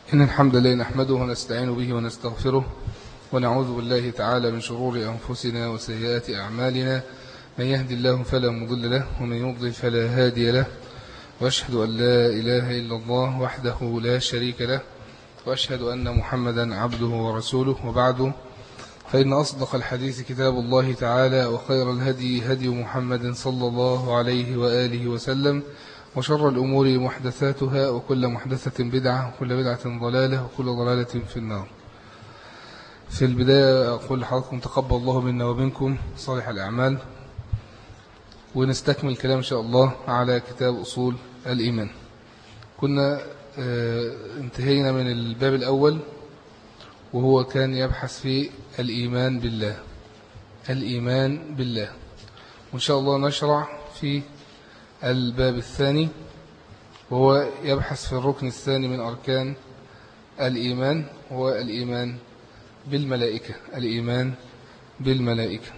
إن الحمد لله نحمده ونستعين به ونستغفره ونعوذ بالله تعالى من شرور أنفسنا وسيئات أعمالنا. من يهدي الله فلا مضل له ومن يضلل فلا هادي له، وأشهد أن لا إله إلا الله وحده لا شريك له، وأشهد أن محمدا عبده ورسوله. وبعد، فإن أصدق الحديث كتاب الله تعالى، وخير الهدي هدي محمد صلى الله عليه وآله وسلم، وشر الأمور محدثاتها، وكل محدثة بدعة، وكل بدعة ضلالة، وكل ضلالة في النار. في البداية أقول لحضراتكم تقبل الله منا ومنكم صالح الأعمال، ونستكمل الكلام إن شاء الله على كتاب أصول الإيمان. كنا انتهينا من الباب الأول، وهو كان يبحث في الإيمان بالله. الإيمان بالله، وإن شاء الله نشرع في الباب الثاني، وهو يبحث في الركن الثاني من أركان الإيمان، هو الإيمان بالملائكة. الإيمان بالملائكة.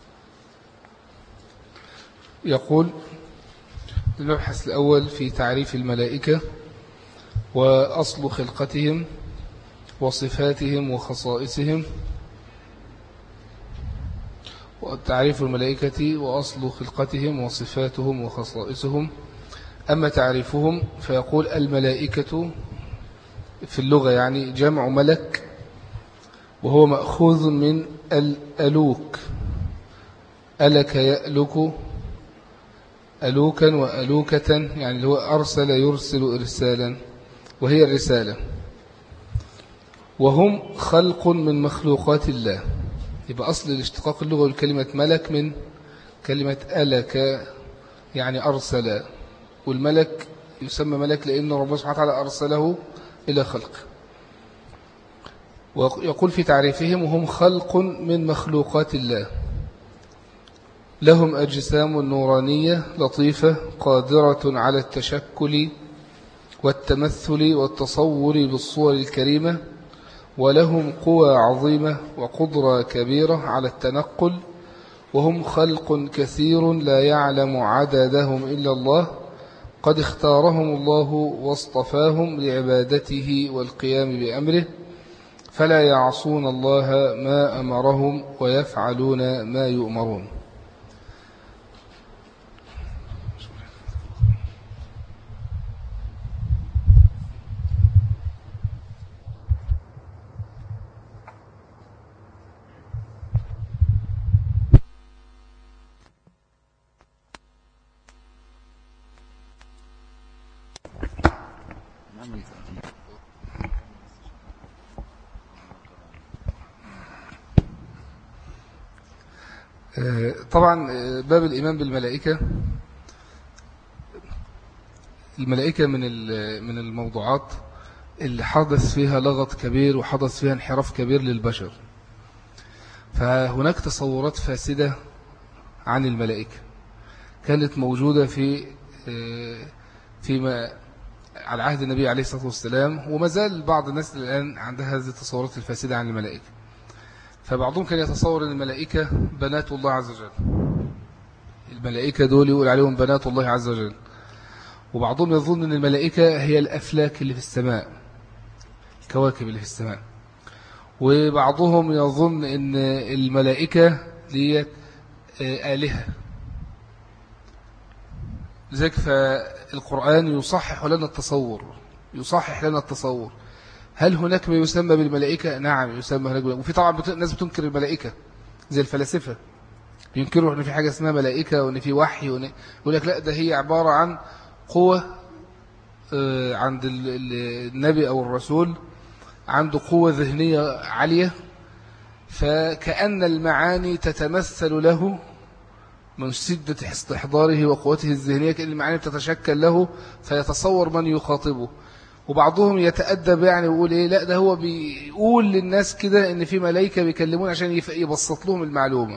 يقول المبحث الأول في تعريف الملائكة وأصل خلقتهم وصفاتهم وخصائصهم. وتعريف الملائكة وأصل خلقتهم وصفاتهم وخصائصهم. أما تعريفهم فيقول الملائكة في اللغة يعني جمع ملك، وهو مأخوذ من الألوك. ألك يألك ألوكا وألوكة، يعني اللي هو أرسل يرسل إرسالا، وهي الرسالة. وهم خلق من مخلوقات الله. يبقى أصل الاشتقاق اللغة لكلمة ملك من كلمة ألك، يعني أرسل. والملك يسمى ملك لأن ربنا سبحانه وتعالى أرسله إلى خلق. ويقول في تعريفهم وهم خلق من مخلوقات الله، لهم أجسام نورانية لطيفة قادرة على التشكل والتمثل والتصور بالصور الكريمة، ولهم قوى عظيمة وقدرة كبيرة على التنقل، وهم خلق كثير لا يعلم عددهم إلا الله، قد اختارهم الله واصطفاهم لعبادته والقيام بأمره، فلا يعصون الله ما أمرهم ويفعلون ما يؤمرون. طبعا باب الإيمان بالملائكة، الملائكة من الموضوعات اللي حدث فيها لغط كبير وحدث فيها انحراف كبير للبشر. فهناك تصورات فاسدة عن الملائكة كانت موجودة فيما على عهد النبي عليه الصلاة والسلام، وما زال بعض الناس الآن عندها هذه التصورات الفاسدة عن الملائكة. فبعضهم كان يتصور أن الملائكة بنات الله عز وجل، الملائكة دول يقول عليهم بنات الله عز وجل. وبعضهم يظن أن الملائكة هي الأفلاك اللي في السماء، الكواكب اللي في السماء. وبعضهم يظن أن الملائكة هي آلهة. لذلك فالقرآن يصحح لنا التصور. هل هناك ما يسمى بالملائكة؟ نعم يسمى هناك. وفي طبعا ناس بتنكر الملائكة زي الفلاسفة، ينكروا ان في حاجة اسمها ملائكة وان في وحي، يقول لك لا، ده هي عبارة عن قوة عند النبي او الرسول، عنده قوة ذهنية عالية، فكأن المعاني تتمثل له من شدة استحضاره وقوته الذهنية، كأن المعاني تتشكل له فيتصور من يخاطبه. وبعضهم يتأدب يعني ويقول ايه، لا ده هو بيقول للناس كده ان في ملائكة بيكلمون عشان يبسط لهم المعلومة،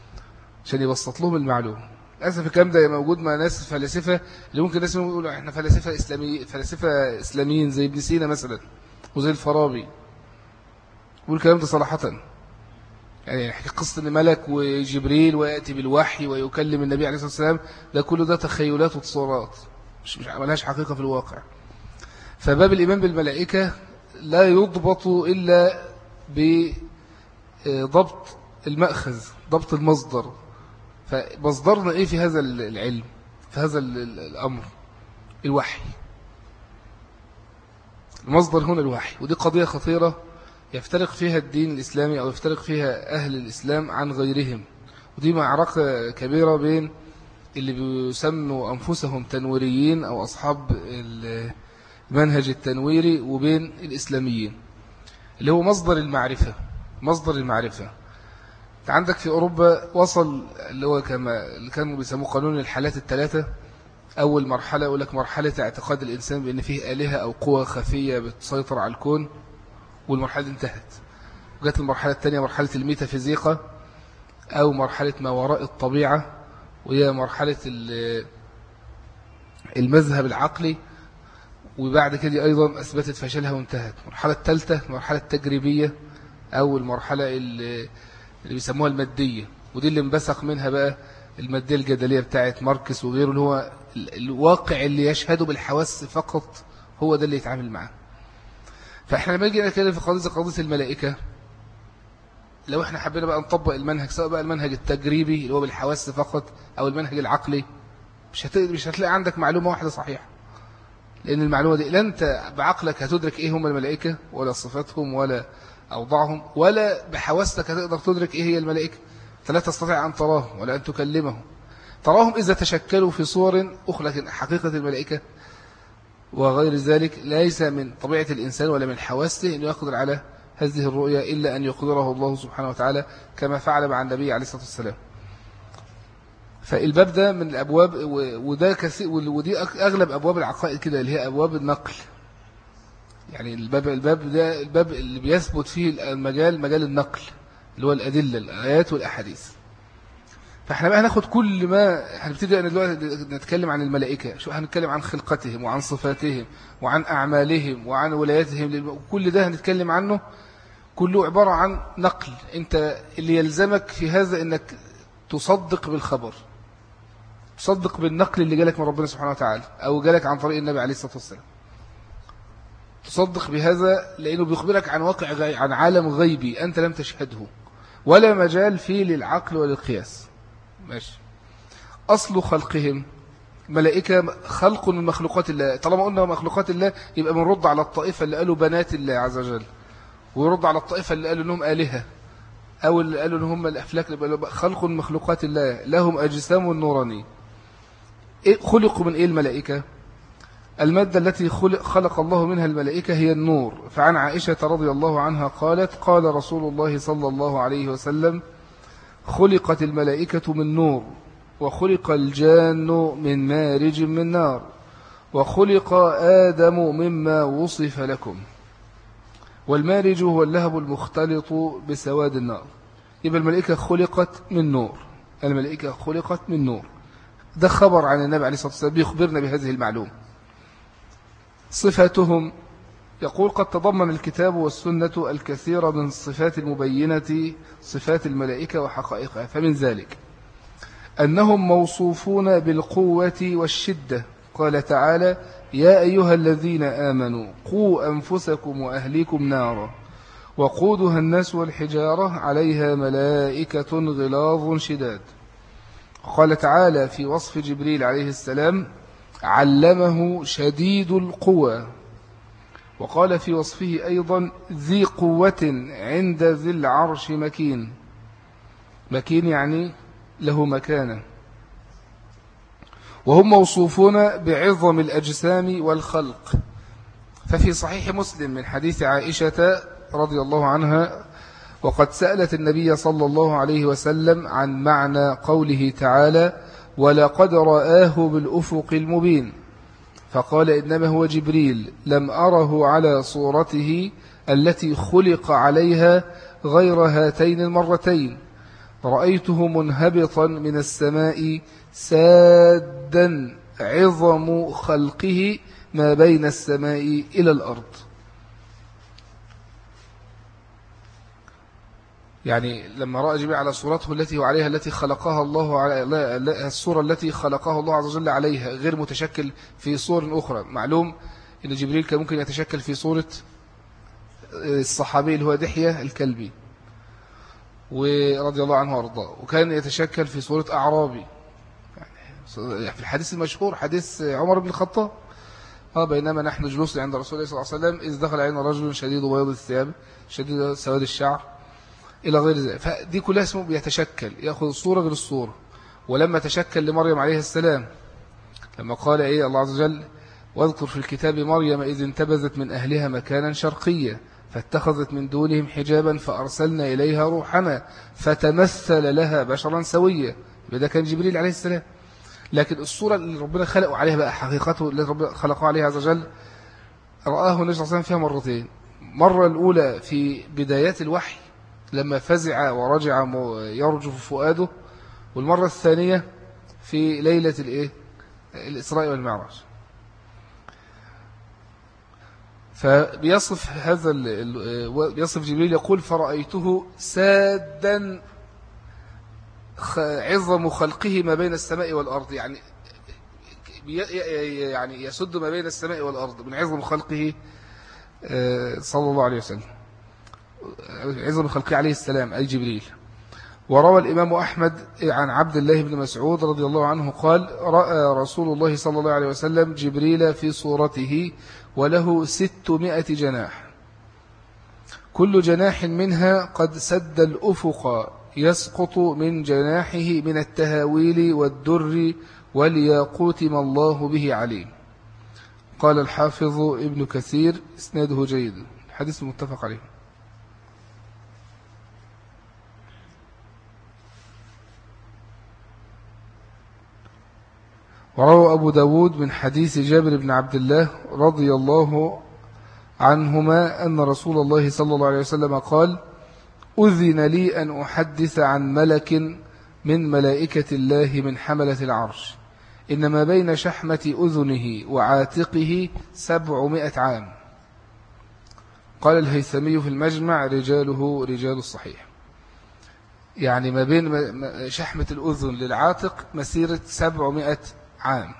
للأسف الكلام ده موجود مع ناس فلاسفة، اللي ممكن ناس يقولوا احنا فلاسفة إسلاميين زي ابن سينا مثلا وزي الفارابي، يقول الكلام ده صراحة. يعني يحكي قصة ان ملك وجبريل ويأتي بالوحي ويكلم النبي عليه الصلاة والسلام، ده كله ده تخيلات وتصورات، مش عملهاش حقيقة في الواقع. فباب الإيمان بالملائكة لا يضبط إلا بضبط المأخذ، ضبط المصدر. فمصدرنا إيه في هذا العلم، في هذا الأمر؟ الوحي. المصدر هنا الوحي، ودي قضية خطيرة يفترق فيها الدين الإسلامي أو يفترق فيها أهل الإسلام عن غيرهم. ودي معركة كبيرة بين اللي بيسموا أنفسهم تنويريين أو أصحاب المنهج التنويري وبين الإسلاميين، اللي هو مصدر المعرفة. مصدر المعرفة عندك في أوروبا وصل اللي هو اللي كانوا بيسموه قانون الحالات الثلاثة. أول مرحلة يقول لك مرحلة اعتقاد الإنسان بأن فيه آلهة أو قوى خفية بتسيطر على الكون، والمرحلة دي انتهت. وجات المرحلة الثانية مرحلة الميتافيزيقا أو مرحلة ما وراء الطبيعة، وهي مرحلة المذهب العقلي، وبعد كده أيضا أثبتت فشلها وانتهت. المرحلة الثالثة المرحلة التجريبية أو المرحلة اللي بيسموها المادية، ودي اللي انبثق منها بقى المادية الجدلية بتاعت ماركس وغيره، اللي هو الواقع اللي يشهده بالحواس فقط هو ده اللي يتعامل معاه. فإحنا لما نيجي نتكلم في قضية الملائكة، لو احنا حبينا بقى نطبق المنهج، سواء بقى المنهج التجريبي اللي هو بالحواس فقط أو المنهج العقلي، مش هتلاقي عندك معلومة واحدة صحيحة. لأن المعلومة دي لا أنت بعقلك هتدرك إيه هم الملائكة ولا صفاتهم ولا أوضاعهم، ولا بحواستك هتقدر تدرك إيه هي الملائكة. فلا تستطيع أن تراهم ولا أن تكلمهم. تراهم إذا تشكلوا في صور أخرى، لكن حقيقة الملائكة وغير ذلك ليس من طبيعة الإنسان ولا من حواسته أن يقدر على هذه الرؤية إلا أن يقدره الله سبحانه وتعالى، كما فعل مع النبي عليه الصلاة والسلام. فالباب ده من الأبواب، وده كثير، ودي أغلب أبواب العقائد كده، اللي هي أبواب النقل. يعني الباب ده الباب اللي بيثبت فيه مجال النقل، اللي هو الأدلة، الآيات والأحاديث. فاحنا بقى هناخد كل ما هنبتدي دلوقتي نتكلم عن الملائكة، شو هنتكلم عن خلقتهم وعن صفاتهم وعن أعمالهم وعن ولاياتهم، وكل ده هنتكلم عنه. كله عبارة عن نقل. انت اللي يلزمك في هذا انك تصدق بالخبر، تصدق بالنقل اللي جالك من ربنا سبحانه وتعالى أو جالك عن طريق النبي عليه الصلاة والسلام. تصدق بهذا لأنه بيخبرك عن واقع عن عالم غيبي أنت لم تشهده، ولا مجال فيه للعقل وللقياس. ماشي. أصل خلقهم ملائكة خلق من مخلوقات الله. طالما قلنا مخلوقات الله يبقى بنرد على الطائفة اللي قالوا بنات الله عز وجل، ويرد على الطائفة اللي قالوا أنهم آلهة، أو اللي قالوا أنهم الأفلاك. خلق من مخلوقات الله لهم أجسام نورانية. خلقوا من إيه الملائكة؟ المادة التي خلق الله منها الملائكة هي النور. فعن عائشة رضي الله عنها قالت: قال رسول الله صلى الله عليه وسلم: خلقت الملائكة من نور، وخلق الجان من مارج من نار، وخلق آدم مما وصف لكم. والمارج هو اللهب المختلط بسواد النار. يبقى الملائكة خلقت من نور. الملائكة خلقت من نور. ده خبر عن النبي عليه الصلاة والسلام بيخبرنا بهذه المعلومة. صفاتهم يقول: قد تضمن الكتاب والسنة الكثير من الصفات المبينة صفات الملائكة وحقائقها. فمن ذلك أنهم موصوفون بالقوة والشدة. قال تعالى: يا أيها الذين آمنوا قوا أنفسكم وأهليكم نارا وقودها الناس والحجارة عليها ملائكة غلاظ شداد. قال تعالى في وصف جبريل عليه السلام: علمه شديد القوى. وقال في وصفه أيضا: ذي قوة عند ذي العرش مكين. مكين يعني له مكانة. وهم موصوفون بعظم الأجسام والخلق. ففي صحيح مسلم من حديث عائشة رضي الله عنها: وقد سألت النبي صلى الله عليه وسلم عن معنى قوله تعالى: ولقد رآه بالأفق المبين. فقال: إنما هو جبريل، لم أره على صورته التي خلق عليها غير هاتين المرتين. رأيته منهبطا من السماء سادا عظم خلقه ما بين السماء إلى الأرض. يعني لما رأى جبريل على صورته التي هو عليها، التي خلقها الله على الصورة التي خلقها الله عز وجل عليها، غير متشكل في صور أخرى. معلوم أن جبريل كان ممكن يتشكل في صورة الصحابي اللي هو دحية الكلبي ورضي الله عنه وارضاه، وكان يتشكل في صورة أعرابي، يعني في الحديث المشهور حديث عمر بن الخطاب بينما نحن جلوس عند رسول الله صلى الله عليه وسلم إذ دخل علينا رجل شديد بياض الثياب شديد سواد الشعر إلى غير ذلك. فدي كلها اسمه بيتشكل، يأخذ الصورة غير الصورة. ولما تشكل لمريم عليه السلام لما قال الله عز وجل واذكر في الكتاب مريم إذ انتبذت من أهلها مكانا شرقيا فاتخذت من دونهم حجابا فأرسلنا إليها روحنا فتمثل لها بشرا سويا. ده كان جبريل عليه السلام. لكن الصورة اللي ربنا خلقه عليها بقى حقيقته اللي ربنا خلقه عليها عز وجل رآه النبي صلى الله عليه وسلم فيها مرتين. مرة الأولى في بدايات الوحي لما فزع ورجع يرجف فؤاده، والمرة الثانية في ليلة الإسراء والمعراج. فبيصف هذا بيصف جبريل يقول فرأيته سادا عظم خلقه ما بين السماء والأرض، يعني يسد ما بين السماء والأرض من عظم خلقه صلى الله عليه وسلم، عظم خلقه عليه السلام أي جبريل. وروى الإمام أحمد عن عبد الله بن مسعود رضي الله عنه قال رأى رسول الله صلى الله عليه وسلم جبريل في صورته وله 600 جناح كل جناح منها قد سد الأفق يسقط من جناحه من التهاويل والدر والياقوت ما الله به عليم. قال الحافظ ابن كثير اسناده جيد، الحديث متفق عليه. وروى أبو داود من حديث جابر بن عبد الله رضي الله عنهما أن رسول الله صلى الله عليه وسلم قال أذن لي أن أحدث عن ملك من ملائكة الله من حملة العرش إنما بين شحمة أذنه وعاتقه 700 عام. قال الهيثمي في المجمع رجاله رجال الصحيح، يعني ما بين شحمة الأذن للعاتق مسيرة 700 عام.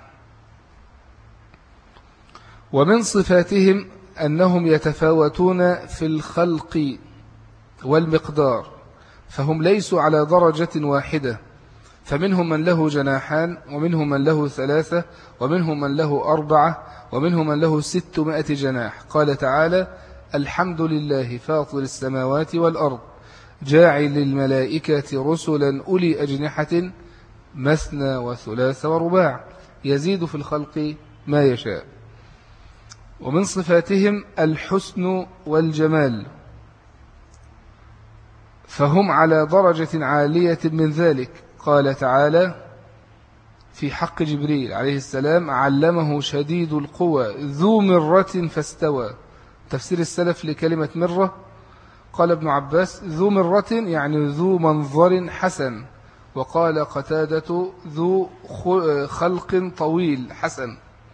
ومن صفاتهم أنهم يتفاوتون في الخلق والمقدار، فهم ليسوا على درجة واحدة، فمنهم من له جناحان ومنهم من له 3 ومنهم من له 4 ومنهم من له 600 جناح. قال تعالى الحمد لله فاطر السماوات والأرض جاعل الملائكة رسلا أولي أجنحة مثنى وثلاث ورباع يزيد في الخلق ما يشاء. ومن صفاتهم الحسن والجمال، فهم على درجة عالية من ذلك. قال تعالى في حق جبريل عليه السلام علمه شديد القوى ذو مرة فاستوى. تفسير السلف لكلمة مرة قال ابن عباس ذو مرة يعني ذو منظر حسن، وقال قتادة ذو خلق طويل حسن.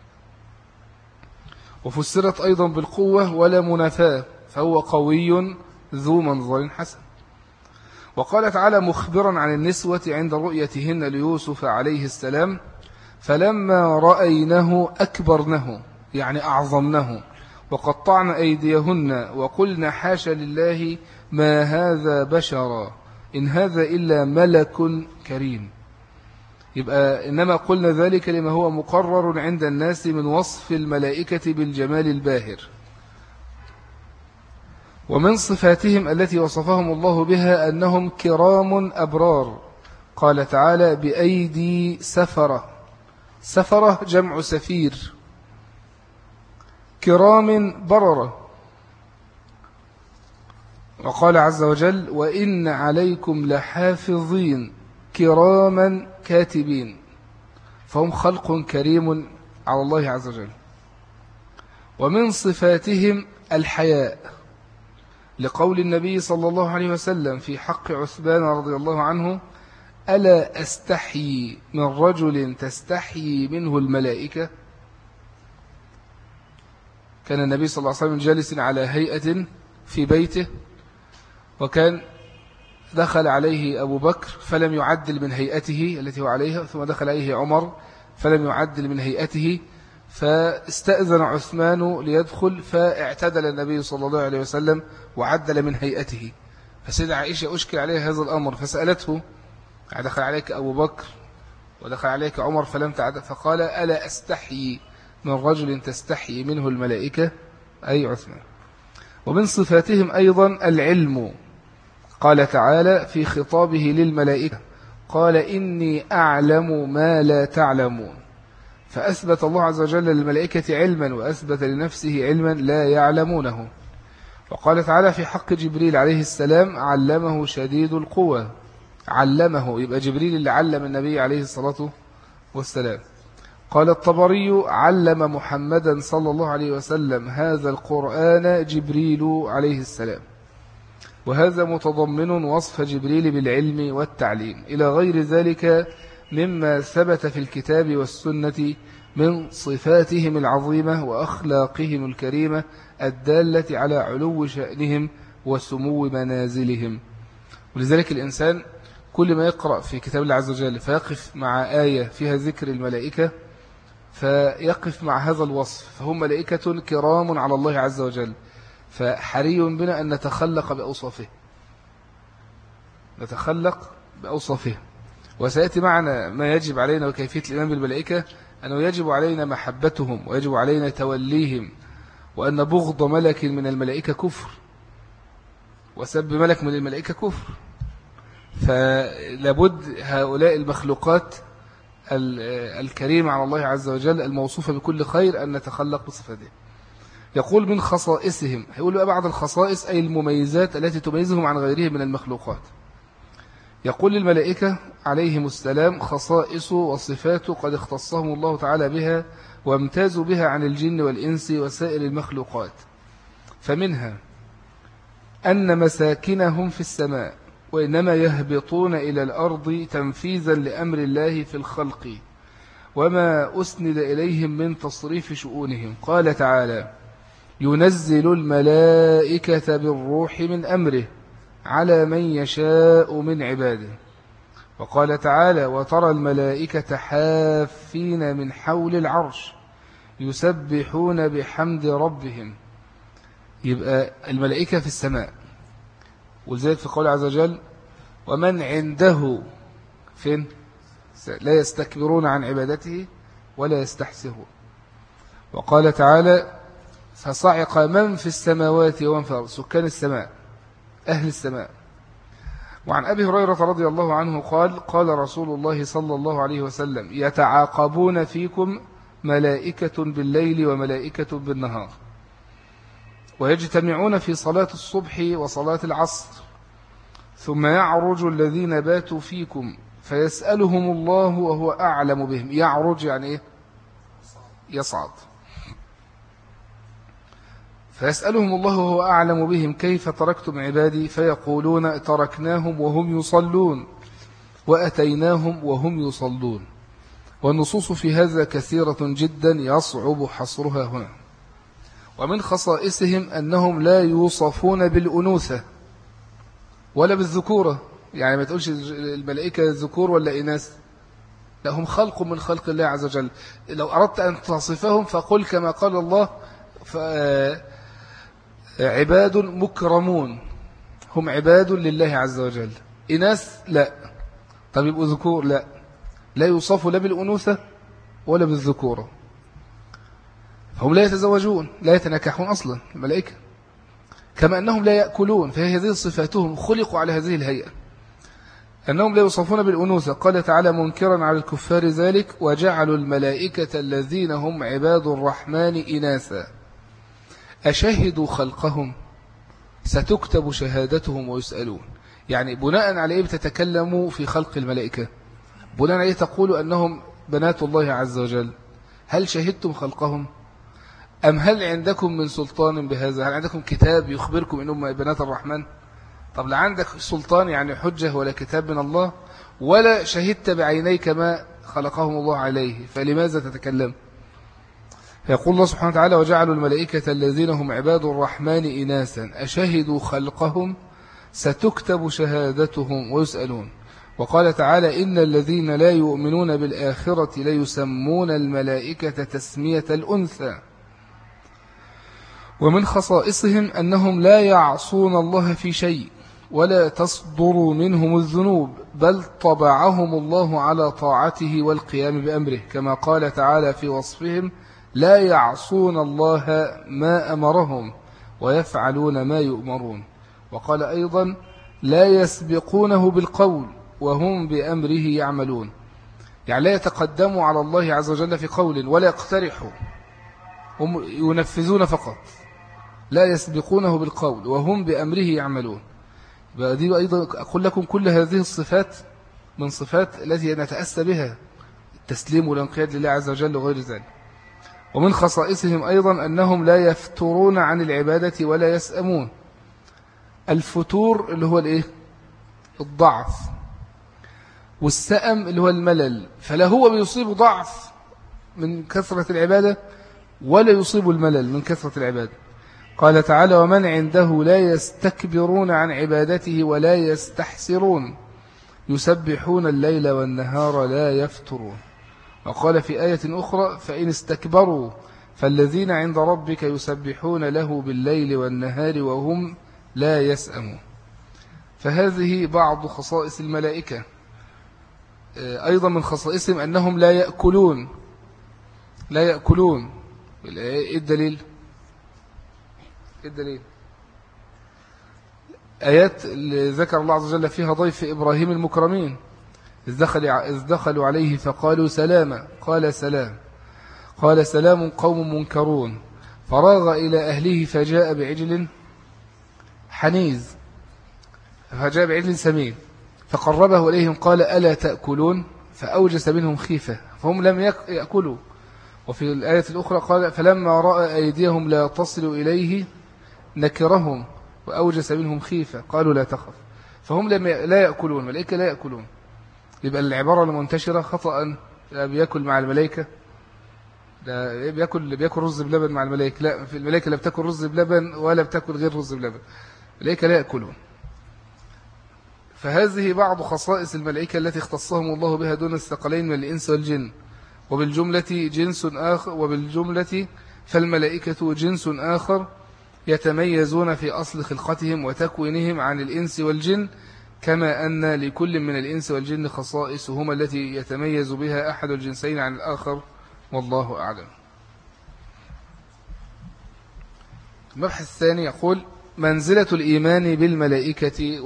وفسرت أيضا بالقوة ولا منافاة، فهو قوي ذو منظر حسن. وقال تعالى مخبرا عن النسوة عند رؤيتهن ليوسف عليه السلام فلما رأينه أكبرنه يعني أعظمنه وقطعن أيديهن وقلن حاش لله ما هذا بشرا إن هذا إلا ملك كريم. يبقى إنما قلنا ذلك لما هو مقرر عند الناس من وصف الملائكة بالجمال الباهر. ومن صفاتهم التي وصفهم الله بها أنهم كرام أبرار. قال تعالى بأيدي سفرة، سفرة جمع سفير، كرام بررة. وقال عز وجل وإن عليكم لحافظين كراما كاتبين، فهم خلق كريم على الله عز وجل. ومن صفاتهم الحياء، لقول النبي صلى الله عليه وسلم في حق عثمان رضي الله عنه ألا أستحيي من رجل تستحيي منه الملائكة. كان النبي صلى الله عليه وسلم جالس على هيئة في بيته، وكان دخل عليه أبو بكر فلم يعدل من هيئته التي هو عليها، ثم دخل عليه عمر فلم يعدل من هيئته، فاستأذن عثمان ليدخل، فاعتدل النبي صلى الله عليه وسلم وعدل من هيئته. فسيدة عائشة أشكل عليها هذا الأمر فسألته: دخل عليك أبو بكر ودخل عليك عمر فلم تعدل؟ فقال: ألا أستحيي من رجل تستحيي منه الملائكة، أي عثمان. ومن صفاتهم أيضا العلم. قال تعالى في خطابه للملائكة: قال إني أعلم ما لا تعلمون. فأثبت الله عز وجل للملائكة علما وأثبت لنفسه علما لا يعلمونه. وقال تعالى في حق جبريل عليه السلام: علمه شديد القوى. علمه، يبقى جبريل اللي علم النبي عليه الصلاة والسلام. قال الطبري: علم محمدا صلى الله عليه وسلم هذا القرآن جبريل عليه السلام. وهذا متضمن وصف جبريل بالعلم والتعليم إلى غير ذلك مما ثبت في الكتاب والسنة من صفاتهم العظيمة وأخلاقهم الكريمة الدالة على علو شأنهم وسمو منازلهم. ولذلك الإنسان كل ما يقرأ في كتاب الله عز وجل فيقف مع آية فيها ذكر الملائكة فيقف مع هذا الوصف، فهم ملائكة كرام على الله عز وجل، فحري بنا أن نتخلق بأوصافه، نتخلق بأوصافه. وسيأتي معنا ما يجب علينا وكيفية الإيمان بالملائكة، أنه يجب علينا محبتهم ويجب علينا توليهم، وأن بغض ملك من الملائكة كفر، وسب ملك من الملائكة كفر. فلابد هؤلاء المخلوقات الكريمة على الله عز وجل الموصوفة بكل خير أن نتخلق بصفاته. يقول من خصائصهم، هيقول بقى بعض الخصائص أي المميزات التي تميزهم عن غيرهم من المخلوقات. يقول للملائكة عليهم السلام خصائص وصفات قد اختصهم الله تعالى بها وامتازوا بها عن الجن والإنس وسائر المخلوقات. فمنها أن مساكنهم في السماء، وإنما يهبطون إلى الأرض تنفيذا لأمر الله في الخلق وما أسند إليهم من تصريف شؤونهم. قال تعالى: ينزل الملائكة بالروح من أمره على من يشاء من عباده. وقال تعالى: وترى الملائكة حافين من حول العرش يسبحون بحمد ربهم. يبقى الملائكة في السماء، ولذلك في قول عز وجل: ومن عنده فين لا يستكبرون عن عبادته ولا يستحسرون. وقال تعالى: فصعق من في السماوات ومن في الأرض، سكان السماء أهل السماء. وعن أبي هريرة رضي الله عنه قال: قال رسول الله صلى الله عليه وسلم: يتعاقبون فيكم ملائكة بالليل وملائكة بالنهار، ويجتمعون في صلاة الصبح وصلاة العصر، ثم يعرج الذين باتوا فيكم فيسألهم الله وهو أعلم بهم. يعرج يعني إيه؟ يصعد. فيسألهم الله وهو أعلم بهم: كيف تركتم عبادي؟ فيقولون: تركناهم وهم يصلون وأتيناهم وهم يصلون. والنصوص في هذا كثيرة جدا يصعب حصرها هنا. ومن خصائصهم أنهم لا يوصفون بالأنوثة ولا بالذكورة، يعني ما تقولش الملائكة ذكور ولا إناث، لا، هم خلق من خلق الله عز وجل. لو أردت أن تصفهم فقل كما قال الله: عباد مكرمون، هم عباد لله عز وجل. إناث لا. طب يبقوا ذكور؟ لا، لا يوصفوا لا بالأنوثة ولا بالذكورة. فهم لا يتزوجون، لا يتنكحون أصلا الملائكة، كما أنهم لا يأكلون، فهي هذه صفاتهم، خلقوا على هذه الهيئة، أنهم لا يوصفون بالأنوثة. قال تعالى منكرا على الكفار ذلك: وجعلوا الملائكة الذين هم عباد الرحمن إناثا أشهدوا خلقهم ستكتب شهادتهم ويسألون. يعني بناء على إيه بتتكلموا في خلق الملائكة؟ بناء على إيه تقولوا أنهم بنات الله عز وجل؟ هل شهدتم خلقهم؟ أم هل عندكم من سلطان بهذا؟ هل عندكم كتاب يخبركم أنهم بنات الرحمن؟ طب لا عندك سلطان يعني حجة ولا كتاب من الله، ولا شهدت بعينيك ما خلقهم الله عليه، فلماذا تتكلم؟ يقول الله سبحانه وتعالى: وجعلوا الملائكة الذين هم عباد الرحمن إناثا أشهدوا خلقهم ستكتب شهادتهم ويسألون. وقال تعالى إن الذين لا يؤمنون بالآخرة ليسمون الملائكة تسمية الأنثى. ومن خصائصهم أنهم لا يعصون الله في شيء ولا تصدر منهم الذنوب، بل طبعهم الله على طاعته والقيام بأمره، كما قال تعالى في وصفهم لا يعصون الله ما أمرهم ويفعلون ما يؤمرون. وقال أيضا لا يسبقونه بالقول وهم بأمره يعملون، يعني لا يتقدموا على الله عز وجل في قول ولا يقترحوا، هم ينفذون فقط، لا يسبقونه بالقول وهم بأمره يعملون. دي أيضا أقول لكم كل هذه الصفات من صفات التي نتأسى بها التسليم والانقياد لله عز وجل وغير ذلك. ومن خصائصهم أيضا أنهم لا يفترون عن العبادة ولا يسأمون. الفتور اللي هو الإيه؟ الضعف، والسأم اللي هو الملل، فلا هو بيصيب ضعف من كثرة العبادة ولا يصيب الملل من كثرة العبادة. قال تعالى ومن عنده لا يستكبرون عن عبادته ولا يستحسرون يسبحون الليل والنهار لا يفترون. وقال في آية أخرى فإن استكبروا فالذين عند ربك يسبحون له بالليل والنهار وهم لا يسأمون. فهذه بعض خصائص الملائكة. أيضا من خصائصهم أنهم لا يأكلون. لا يأكلون. إيه الدليل؟ الدليل آيات اللي ذكر الله عز وجل فيها ضيف إبراهيم المكرمين إذ دخلوا عليه فقالوا سلاما قال سلام، قال سلام قوم منكرون، فراغ إلى أهله فجاء بعجل حنيذ، فجاء بعجل سمين فقربه إليهم قال ألا تأكلون، فأوجس منهم خيفة فهم لم يأكلوا. وفي الآية الأخرى قال فلما رأى أيديهم لا تصل إليه نكرهم وأوجس منهم خيفة قالوا لا تخف، فهم لا يأكلون، الملائكة لا يأكلون. يبقى العبارة المنتشرة خطأ بيأكل مع الملائكة، لا بيأكل رز بلبن مع الملائكة، لا، في الملائكة لا بتأكل رز بلبن ولا بتأكل غير رز بلبن، الملائكة لا يأكلون. فهذه بعض خصائص الملائكة التي اختصهم الله بها دون الثقلين من الإنس والجن. وبالجملة جنس آخر، وبالجملة فالملائكة جنس آخر يتميزون في أصل خلقتهم وتكوينهم عن الإنس والجن، كما أن لكل من الإنس والجن خصائص هما التي يتميز بها أحد الجنسين عن الآخر، والله أعلم. المبحث الثاني يقول منزلة الإيمان بالملائكة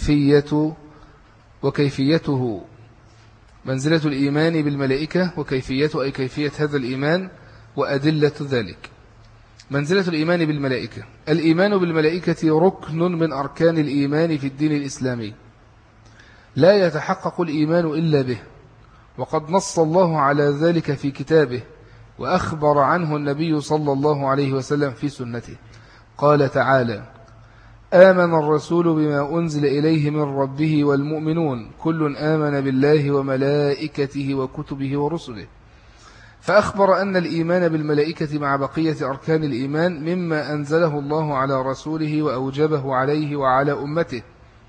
وكيفيته. منزلة الإيمان بالملائكة وكيفيته، أي كيفية هذا الإيمان وأدلة ذلك. منزلة الإيمان بالملائكة. الإيمان بالملائكة ركن من أركان الإيمان في الدين الإسلامي، لا يتحقق الإيمان إلا به، وقد نص الله على ذلك في كتابه وأخبر عنه النبي صلى الله عليه وسلم في سنته. قال تعالى آمن الرسول بما أنزل إليه من ربه والمؤمنون كل آمن بالله وملائكته وكتبه ورسله، فأخبر أن الإيمان بالملائكة مع بقية أركان الإيمان مما أنزله الله على رسوله وأوجبه عليه وعلى أمته،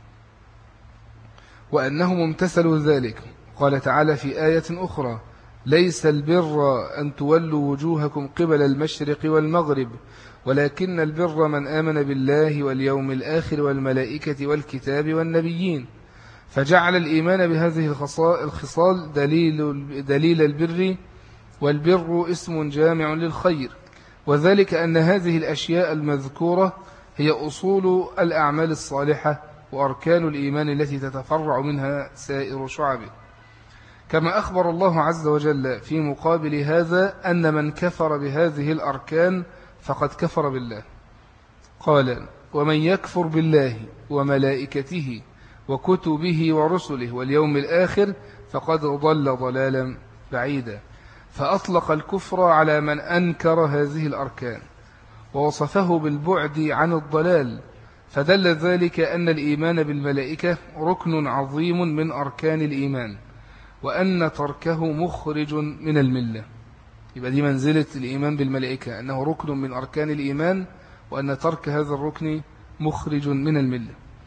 وأنه ممتثل ذلك. قال تعالى في آية أخرى ليس البر أن تولوا وجوهكم قبل المشرق والمغرب ولكن البر من آمن بالله واليوم الآخر والملائكة والكتاب والنبيين، فجعل الإيمان بهذه الخصال دليل البر، والبر اسم جامع للخير، وذلك أن هذه الأشياء المذكورة هي أصول الأعمال الصالحة وأركان الإيمان التي تتفرع منها سائر شعبه. كما أخبر الله عز وجل في مقابل هذا أن من كفر بهذه الأركان فقد كفر بالله. قال ومن يكفر بالله وملائكته وكتبه ورسله واليوم الآخر فقد ضل ضلالا بعيدا، فأطلق الكفر على من أنكر هذه الأركان ووصفه بالبعد عن الضلال، فدل ذلك أن الإيمان بالملائكة ركن عظيم من أركان الإيمان، وأن تركه مخرج من الملة. يبقى دي منزلة الإيمان بالملائكة، أنه ركن من أركان الإيمان، وأن ترك هذا الركن مخرج من الملة.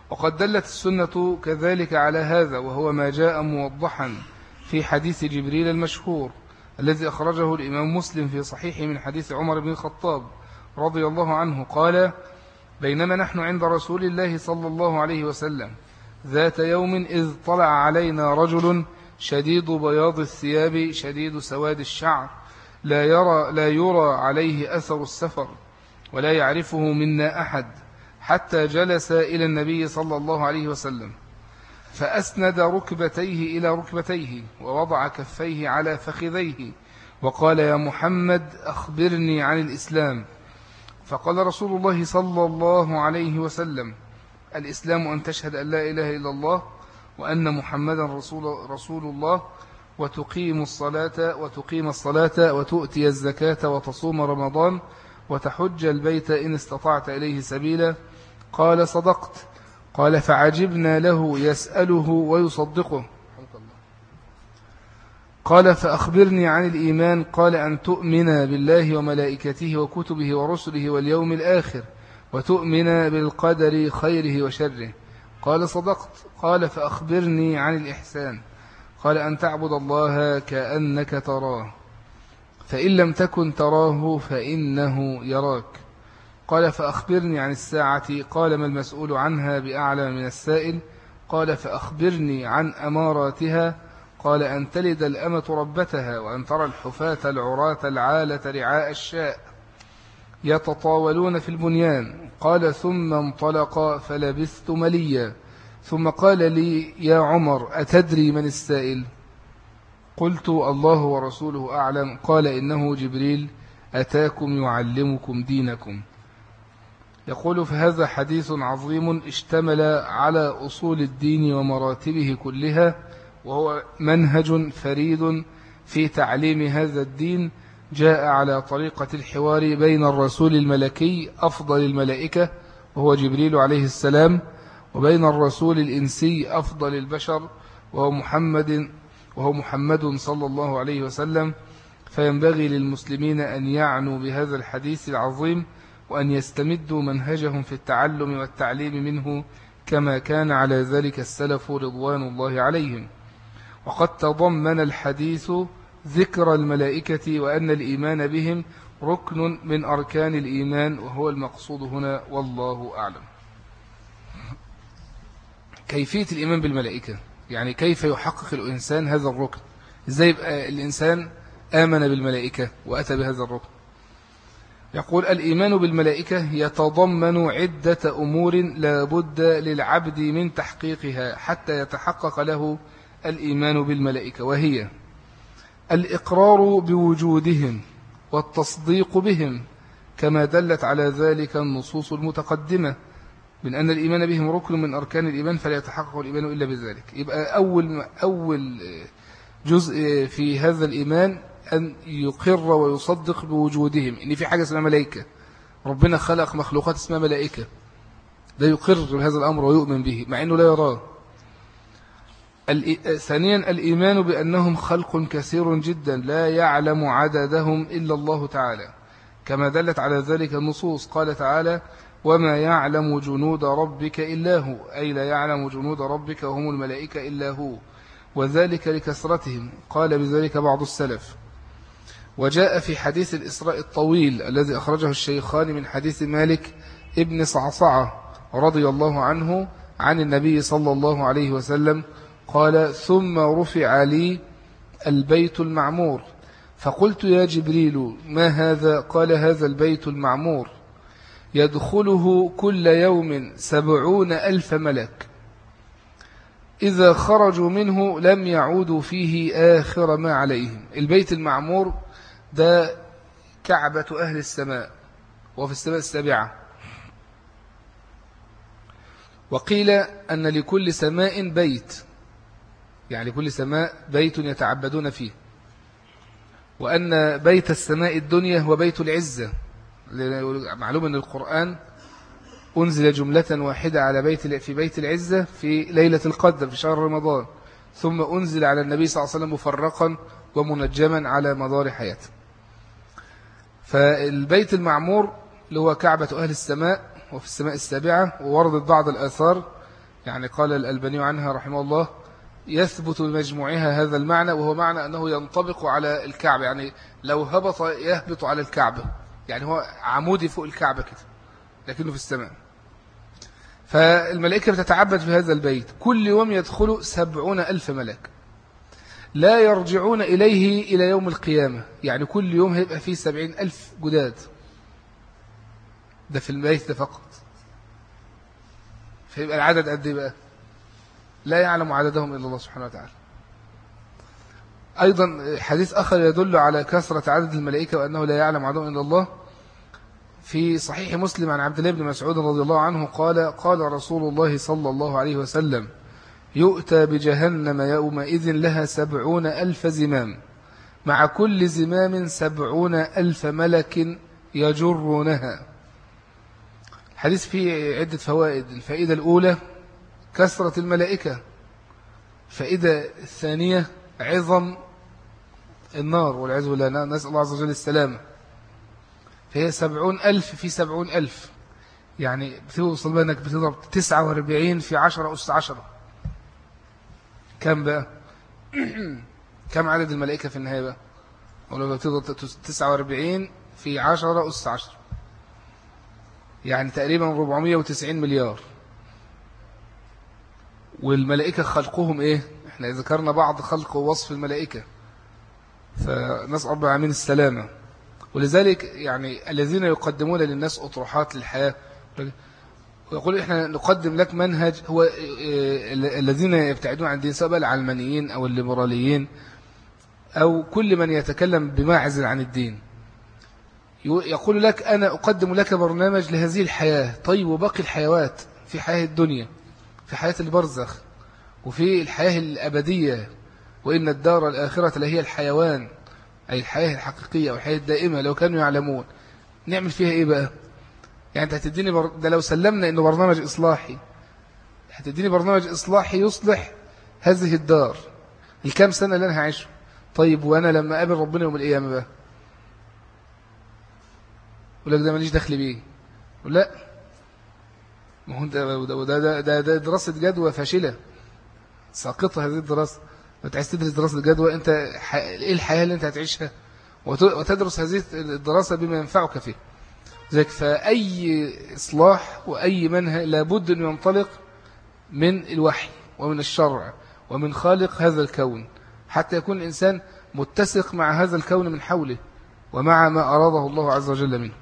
وقد دلت السنة كذلك على هذا، وهو ما جاء موضحا في حديث جبريل المشهور الذي أخرجه الإمام مسلم في صحيحه من حديث عمر بن الخطاب رضي الله عنه قال: بينما نحن عند رسول الله صلى الله عليه وسلم ذات يوم إذ طلع علينا رجل شديد بياض الثياب شديد سواد الشعر لا يرى عليه أثر السفر ولا يعرفه منا أحد، حتى جلس إلى النبي صلى الله عليه وسلم فأسند ركبتيه إلى ركبتيه ووضع كفيه على فخذيه وقال: يا محمد أخبرني عن الإسلام. فقال رسول الله صلى الله عليه وسلم: الإسلام أن تشهد أن لا إله إلا الله وأن محمدا رسول الله وتقيم الصلاة وتؤتي الزكاة وتصوم رمضان وتحج البيت إن استطعت إليه سبيلا. قال: صدقت. قال: فعجبنا له يسأله ويصدقه. قال: فأخبرني عن الإيمان. قال: أن تؤمن بالله وملائكته وكتبه ورسله واليوم الآخر وتؤمن بالقدر خيره وشره. قال: صدقت. قال: فأخبرني عن الإحسان. قال: أن تعبد الله كأنك تراه فإن لم تكن تراه فإنه يراك. قال: فأخبرني عن الساعة. قال: ما المسؤول عنها بأعلم من السائل. قال: فأخبرني عن أماراتها. قال: أن تلد الأمة ربتها وأن ترى الحفاة العراة العالة رعاء الشاء يتطاولون في البنيان. قال: ثم انطلق فلبثت مليا، ثم قال لي: يا عمر أتدري من السائل؟ قلت: الله ورسوله أعلم. قال: إنه جبريل أتاكم يعلمكم دينكم. يقول: فهذا حديث عظيم اشتمل على أصول الدين ومراتبه كلها، وهو منهج فريد في تعليم هذا الدين، جاء على طريقة الحوار بين الرسول الملكي أفضل الملائكة وهو جبريل عليه السلام، وبين الرسول الإنسي أفضل البشر وهو محمد صلى الله عليه وسلم. فينبغي للمسلمين أن يعنوا بهذا الحديث العظيم وأن يستمدوا منهجهم في التعلم والتعليم منه كما كان على ذلك السلف رضوان الله عليهم. وقد تضمن الحديث ذكر الملائكة وأن الإيمان بهم ركن من أركان الإيمان، وهو المقصود هنا والله أعلم. كيفية الإيمان بالملائكة، يعني كيف يحقق الإنسان هذا الركن؟ إزاي يبقى الإنسان آمن بالملائكة وأتى بهذا الركن؟ يقول: الإيمان بالملائكة يتضمن عدة أمور لا بد للعبد من تحقيقها حتى يتحقق له الإيمان بالملائكة، وهي الإقرار بوجودهم والتصديق بهم كما دلت على ذلك النصوص المتقدمة من أن الإيمان بهم ركن من أركان الإيمان فلا يتحقق الإيمان إلا بذلك. يبقى أول جزء في هذا الإيمان أن يقر ويصدق بوجودهم، إن في حاجة اسمها ملائكة، ربنا خلق مخلوقات اسمها ملائكة، ده يقر بهذا الأمر ويؤمن به مع أنه لا يراه. ثانيا الإيمان بأنهم خلق كثير جدا لا يعلم عددهم إلا الله تعالى كما دلت على ذلك النصوص. قال تعالى: وما يعلم جنود ربك إلا هو، أي لا يعلم جنود ربك وهم الملائكة إلا هو، وذلك لكثرتهم. قال بذلك بعض السلف. وجاء في حديث الإسراء الطويل الذي أخرجه الشيخان من حديث مالك ابن صعصعة رضي الله عنه عن النبي صلى الله عليه وسلم قال: ثم رفع لي البيت المعمور فقلت: يا جبريل ما هذا؟ قال: هذا البيت المعمور يدخله كل يوم 70,000 ملك، إذا خرجوا منه لم يعودوا فيه آخر ما عليهم. البيت المعمور ده كعبة أهل السماء وفي السماء السابعة، وقيل أن لكل سماء بيت، يعني كل سماء بيت يتعبدون فيه، وأن بيت السماء الدنيا هو بيت العزة. معلوم أن القرآن أنزل جملة واحدة على في بيت العزة في ليلة القدر في شهر رمضان، ثم أنزل على النبي صلى الله عليه وسلم مفرقا ومنجما على مدار حياته. فالبيت المعمور اللي هو كعبة أهل السماء وفي السماء السابعة، ووردت بعض الآثار يعني قال الألباني عنها رحمه الله يثبت بمجموعها هذا المعنى، وهو معنى أنه ينطبق على الكعبة، يعني لو هبط يهبط على الكعبة، يعني هو عمودي فوق الكعبة كده لكنه في السماء. فالملائكة بتتعبد في هذا البيت، كل يوم يدخل 70,000 ملك لا يرجعون إليه إلى يوم القيامة، يعني كل يوم هيبقى فيه 70,000 جداد، ده في البيت ده فقط. فيبقى العدد قد ايه بقى؟ لا يعلم عددهم إلا الله سبحانه وتعالى. أيضا حديث آخر يدل على كثرة عدد الملائكة وأنه لا يعلم عددهم إلا الله، في صحيح مسلم عن عبد الله بن مسعود رضي الله عنه قال رسول الله صلى الله عليه وسلم يؤتى بجهنم يومئذ لها 70,000 زمام، مع كل زمام 70,000 ملك يجرونها. الحديث فيه عدة فوائد. الفائدة الأولى كثرة الملائكة. الفائدة الثانية عظم النار والعياذ بالله، نسأل الله عز وجل السلامة. فهي 70,000 في 70,000، يعني بتوصل بقى انك بتضرب 49 في 10 أس 10. كم بقى؟ كم عدد الملائكة في النهاية بقى؟ ولو بتضرب 49 في 10 أس 10، يعني تقريبا 490 مليار. والملائكة خلقهم ايه؟ احنا ذكرنا بعض خلق ووصف الملائكة، فنسأل رب العالمين السلامة. ولذلك يعني الذين يقدمون للناس أطروحات للحياة ويقول احنا نقدم لك منهج، هو الذين يبتعدون عن الدين، سواء العلمانيين أو الليبراليين أو كل من يتكلم بماعزل عن الدين، يقول لك أنا أقدم لك برنامج لهذه الحياة. طيب وباقي الحيوات في حياة الدنيا، في حياة البرزخ، وفي الحياة الأبدية، وإن الدار الآخرة لهي الحيوان، أي الحياة الحقيقية والحياة الدائمة، لو كانوا يعلمون نعمل فيها إيه بقى؟ يعني أنت هتديني ده لو سلمنا إنه برنامج إصلاحي، هتديني برنامج إصلاحي يصلح هذه الدار الكام سنة اللي أنا هعيشه. طيب وأنا لما أقابل ربنا يوم القيامة بقى يقول لك ده ماليش دخل بيه؟ لا، ما هو ده دراسة جدوى فاشلة ساقطة. هذه الدراسة انت عايز تدرس دراسة جدوى، انت ايه الحياة اللي انت هتعيشها، وتدرس هذه الدراسة بما ينفعك فيه. ذلك فأي إصلاح وأي منهج لابد أن ينطلق من الوحي ومن الشرع ومن خالق هذا الكون، حتى يكون الإنسان متسق مع هذا الكون من حوله ومع ما أراده الله عز وجل منه.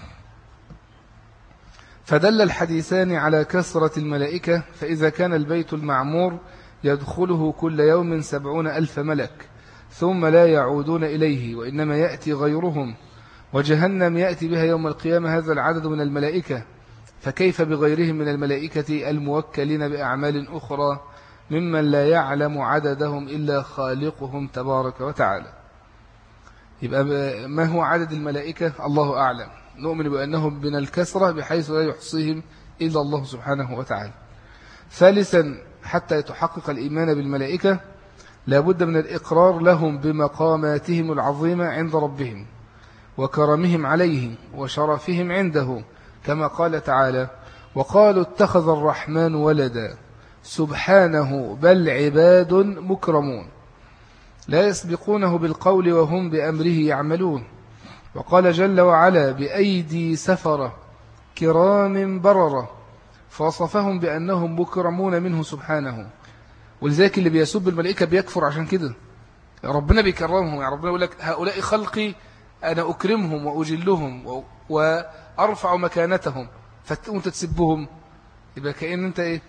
فدل الحديثان على كثرة الملائكة، فإذا كان البيت المعمور يدخله كل يوم 70,000 ملك ثم لا يعودون إليه وإنما يأتي غيرهم، وجهنم يأتي بها يوم القيامة هذا العدد من الملائكة، فكيف بغيرهم من الملائكة الموكلين بأعمال أخرى ممن لا يعلم عددهم إلا خالقهم تبارك وتعالى. يبقى ما هو عدد الملائكة؟ الله أعلم. نؤمن بأنهم من الكثرة بحيث لا يحصيهم إلا الله سبحانه وتعالى. ثالثا حتى يتحقق الإيمان بالملائكة لابد من الإقرار لهم بمقاماتهم العظيمة عند ربهم وكرمهم عليه وشرفهم عنده، كما قال تعالى وقالوا اتخذ الرحمن ولدا سبحانه بل عباد مكرمون لا يسبقونه بالقول وهم بأمره يعملون. وقال جل وعلا بأيدي سفرة كرام بررة، فوصفهم بأنهم مكرمون منه سبحانه. ولذلك اللي بيسب الملائكة بيكفر عشان كده. ربنا بيكرمهم، يعني ربنا يقول لك هؤلاء خلقي أنا أكرمهم وأجلهم وأرفع مكانتهم، وأنت تسبهم، يبقى كأن أنت إيه؟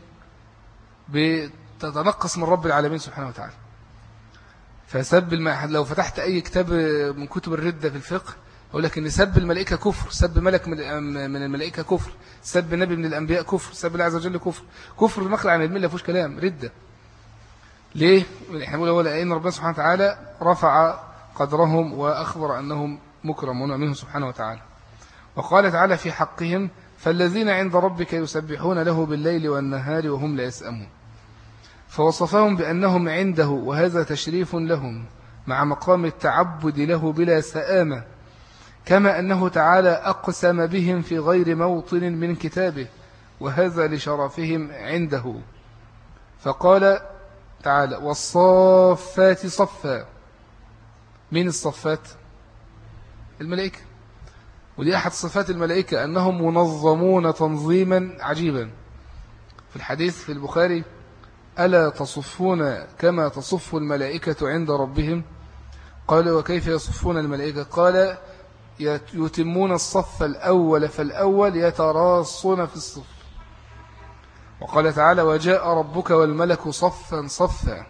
بتتنقص من رب العالمين سبحانه وتعالى. فسب لو فتحت أي كتاب من كتب الردة في الفقه يقول لك إن سب الملائكة كفر، سب ملك من الملائكة كفر، سب نبي من الأنبياء كفر، سب الله عز وجل كفر. كفر نقل عن الملة فيهوش كلام، ردة. ليه؟ احنا بنقول إن ربنا سبحانه وتعالى رفع قدرهم وأخبر أنهم مكرمون منه سبحانه وتعالى. وقال تعالى في حقهم فالذين عند ربك يسبحون له بالليل والنهار وهم لا يسأمون. فوصفهم بأنهم عنده، وهذا تشريف لهم مع مقام التعبد له بلا سآمة، كما أنه تعالى أقسم بهم في غير موطن من كتابه، وهذا لشرفهم عنده فقال تعالى والصافات صفا. مين الصفات؟ الملائكة. ودي أحد صفات الملائكة أنهم منظمون تنظيما عجيبا. في الحديث في البخاري ألا تصفون كما تصف الملائكة عند ربهم؟ قال وكيف يصفون الملائكة؟ قال يتمون الصف الأول فالأول يتراصون في الصف. وقال تعالى وجاء ربك والملك صفا صفا.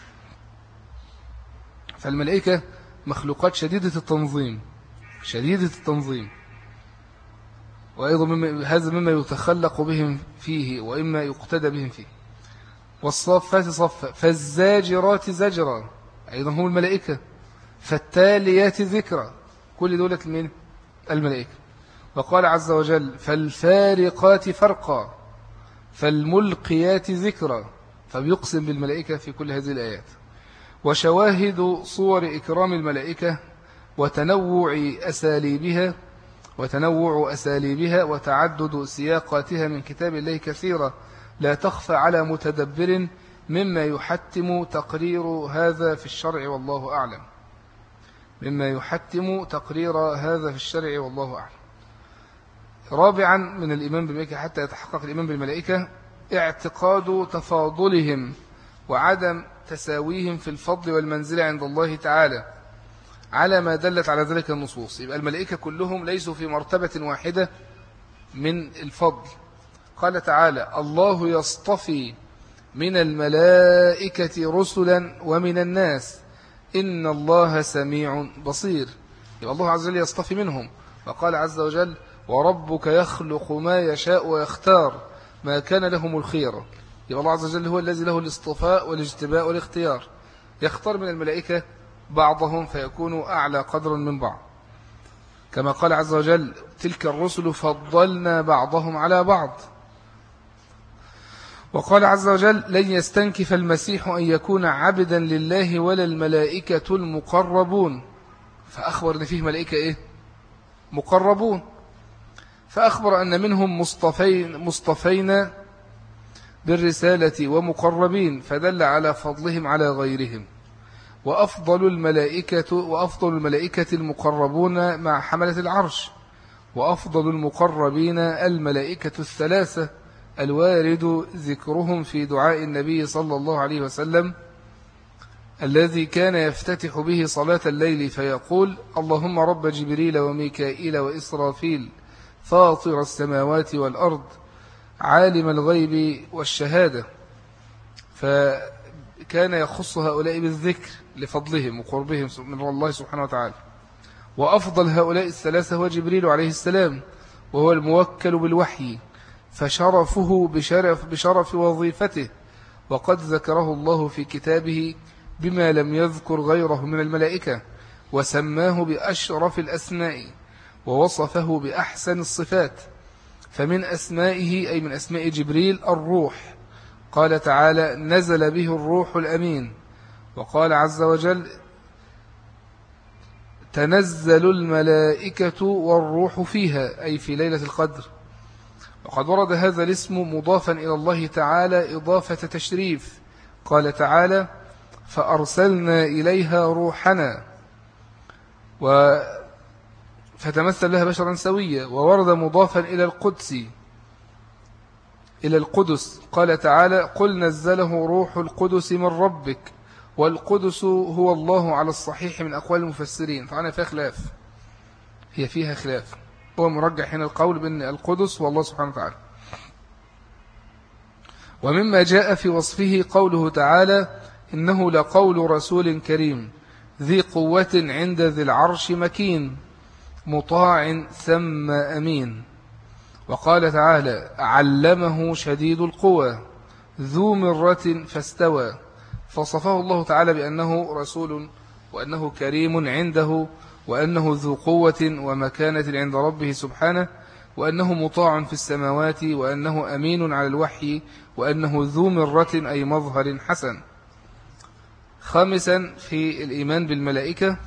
فالملائكة مخلوقات شديدة التنظيم، شديدة التنظيم، وأيضا هذا مما يتخلق بهم فيه وإما يقتدى بهم فيه. والصفات صفا فالزاجرات زجرا، أيضا هم الملائكة. فالتاليات ذكرا، كل دولة من الملائكة. وقال عز وجل فالفارقات فرقا فالملقيات ذكرا، فبيقسم بالملائكة في كل هذه الآيات. وشواهد صور إكرام الملائكة وتنوع أساليبها وتعدد سياقاتها من كتاب الله كثيرة لا تخفى على متدبر مما يحتم تقرير هذا في الشرع والله أعلم. رابعا من الإيمان بالملائكة حتى يتحقق الإيمان بالملائكة اعتقاد تفاضلهم وعدم تساويهم في الفضل والمنزلة عند الله تعالى على ما دلت على ذلك النصوص. يبقى الملائكة كلهم ليسوا في مرتبة واحدة من الفضل. قال تعالى الله يصطفي من الملائكة رسلا ومن الناس إن الله سميع بصير. يبقى الله عز وجل يصطفي منهم. وقال عز وجل وربك يخلق ما يشاء ويختار ما كان لهم الخيرة. يبقى الله عز وجل هو الذي له الاصطفاء والاجتباء والاختيار، يختار من الملائكة بعضهم فيكونوا أعلى قدرا من بعض، كما قال عز وجل تلك الرسل فضلنا بعضهم على بعض. وقال عز وجل لن يستنكف المسيح أن يكون عبدا لله ولا الملائكة المقربون. فأخبر أن فيه ملائكة مقربون، فأخبر أن منهم مصطفين بالرسالة ومقربين، فدل على فضلهم على غيرهم. وأفضل الملائكة المقربون مع حملة العرش، وأفضل المقربين الملائكة الثلاثة الوارد ذكرهم في دعاء النبي صلى الله عليه وسلم الذي كان يفتتح به صلاة الليل فيقول اللهم رب جبريل وميكائيل وإسرافيل فاطر السماوات والأرض عالم الغيب والشهادة. فكان يخص هؤلاء بالذكر لفضلهم وقربهم من الله سبحانه وتعالى. وأفضل هؤلاء الثلاثة هو جبريل عليه السلام، وهو الموكل بالوحي، فشرفه بشرف وظيفته، وقد ذكره الله في كتابه بما لم يذكر غيره من الملائكة، وسماه بأشرف الأسماء، ووصفه بأحسن الصفات. فمن أسمائه أي من أسماء جبريل الروح، قال تعالى نزل به الروح الأمين. وقال عز وجل تنزل الملائكة والروح فيها أي في ليلة القدر. وقد ورد هذا الاسم مضافا إلى الله تعالى إضافة تشريف، قال تعالى فأرسلنا إليها روحنا فتمثل لها بشرا سويا. وورد مضافا إلى القدس، قال تعالى قل نزله روح القدس من ربك، والقدس هو الله على الصحيح من أقوال المفسرين. طبعا فيها خلاف، هو مرجح هنا القول بأن القدس هو الله سبحانه وتعالى. ومما جاء في وصفه قوله تعالى إنه لقول رسول كريم ذي قوة عند ذي العرش مكين مطاع ثم أمين. وقال تعالى علمه شديد القوى ذو مرة فاستوى. فصفه الله تعالى بأنه رسول، وأنه كريم عنده، وأنه ذو قوة ومكانة عند ربه سبحانه، وأنه مطاع في السماوات، وأنه أمين على الوحي، وأنه ذو مرة أي مظهر حسن. خامسا في الإيمان بالملائكة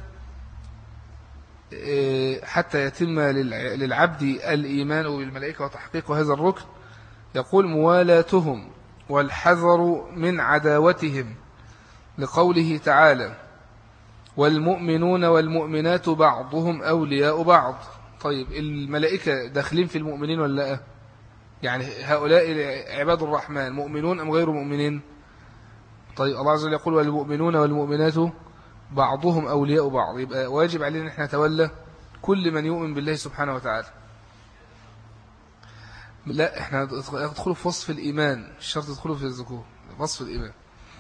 حتى يتم للعبد الإيمان بالملائكة وتحقيق هذا الركن، يقول موالاتهم والحذر من عداوتهم لقوله تعالى والمؤمنون والمؤمنات بعضهم أولياء بعض. طيب الملائكة داخلين في المؤمنين ولا لا؟ يعني هؤلاء عباد الرحمن مؤمنون أم غير مؤمنين؟ طيب الله عز وجل يقول والمؤمنون والمؤمنات بعضهم أولياء بعض، يبقى واجب علينا أن احنا نتولى كل من يؤمن بالله سبحانه وتعالى. لا احنا ندخلوا في وصف الإيمان، الشرط تدخلوا في الذكور وصف الإيمان.